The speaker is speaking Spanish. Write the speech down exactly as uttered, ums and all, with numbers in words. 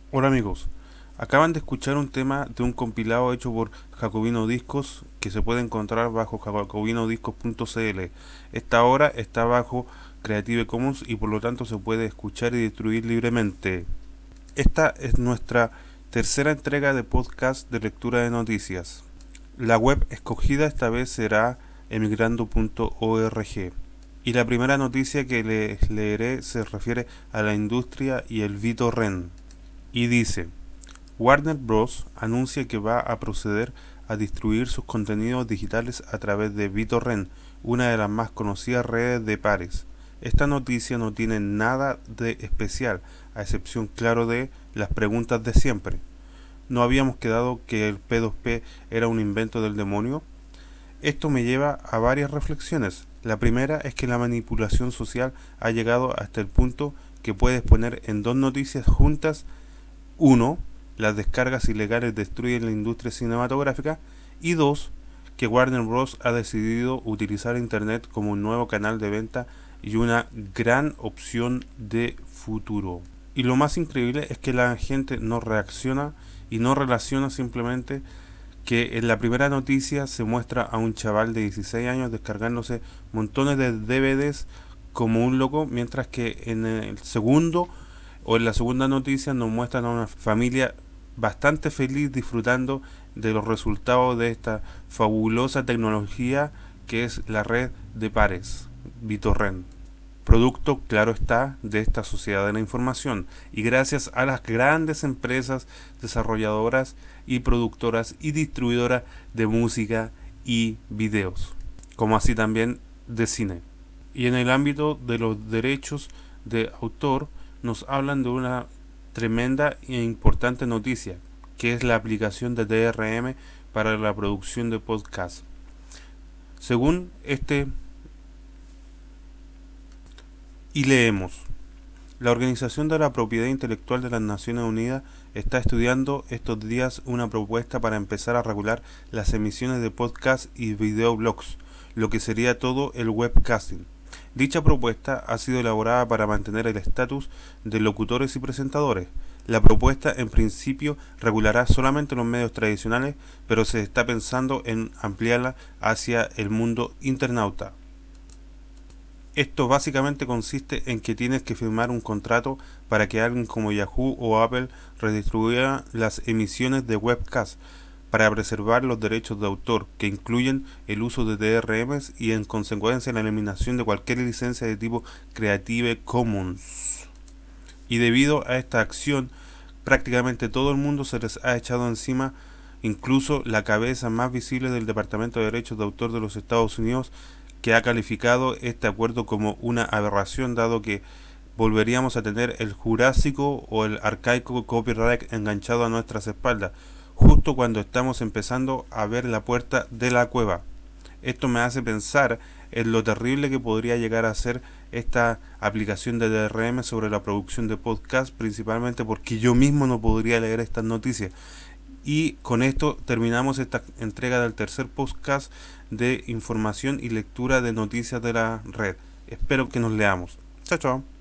Hola amigos, acaban de escuchar un tema de un compilado hecho por Jacobino Discos que se puede encontrar bajo jacobinodiscos punto cl. Esta obra está bajo Creative Commons y por lo tanto se puede escuchar y distribuir libremente. Esta es nuestra tercera entrega de podcast de lectura de noticias. La web escogida esta vez será emigrando punto org. Y la primera noticia que les leeré se refiere a la industria y el BitTorrent. Y dice: Warner Bros. Anuncia que va a proceder a distribuir sus contenidos digitales a través de BitTorrent, una de las más conocidas redes de pares. Esta noticia no tiene nada de especial, a excepción claro de las preguntas de siempre. ¿No habíamos quedado que el P dos P era un invento del demonio? Esto me lleva a varias reflexiones. La primera es que la manipulación social ha llegado hasta el punto que puedes poner en dos noticias juntas: uno, las descargas ilegales destruyen la industria cinematográfica, y dos, que Warner Bros. Ha decidido utilizar Internet como un nuevo canal de venta y una gran opción de futuro. Y lo más increíble es que la gente no reacciona y no relaciona simplemente que en la primera noticia se muestra a un chaval de dieciséis años descargándose montones de D V Ds como un loco, mientras que en el segundo o en la segunda noticia nos muestran a una familia bastante feliz disfrutando de los resultados de esta fabulosa tecnología que es la red de pares, BitTorrent. Producto, claro está, de esta sociedad de la información, y gracias a las grandes empresas desarrolladoras y productoras y distribuidoras de música y videos, como así también de cine. Y en el ámbito de los derechos de autor nos hablan de una tremenda e importante noticia, que es la aplicación de D R M para la producción de podcast. Según este, y leemos: la Organización de la Propiedad Intelectual de las Naciones Unidas está estudiando estos días una propuesta para empezar a regular las emisiones de podcast y videoblogs, lo que sería todo el webcasting. Dicha propuesta ha sido elaborada para mantener el estatus de locutores y presentadores. La propuesta en principio regulará solamente los medios tradicionales, pero se está pensando en ampliarla hacia el mundo internauta. Esto básicamente consiste en que tienes que firmar un contrato para que alguien como Yahoo o Apple redistribuya las emisiones de webcast para preservar los derechos de autor, que incluyen el uso de D R Ms y en consecuencia la eliminación de cualquier licencia de tipo Creative Commons. Y debido a esta acción, prácticamente todo el mundo se les ha echado encima, incluso la cabeza más visible del Departamento de Derechos de Autor de los Estados Unidos, que ha calificado este acuerdo como una aberración, dado que volveríamos a tener el jurásico o el arcaico copyright enganchado a nuestras espaldas, justo cuando estamos empezando a ver la puerta de la cueva. Esto me hace pensar en lo terrible que podría llegar a ser esta aplicación de D R M sobre la producción de podcast, principalmente porque yo mismo no podría leer estas noticias. Y con esto terminamos esta entrega del tercer podcast de información y lectura de noticias de la red. Espero que nos leamos. Chao, chao.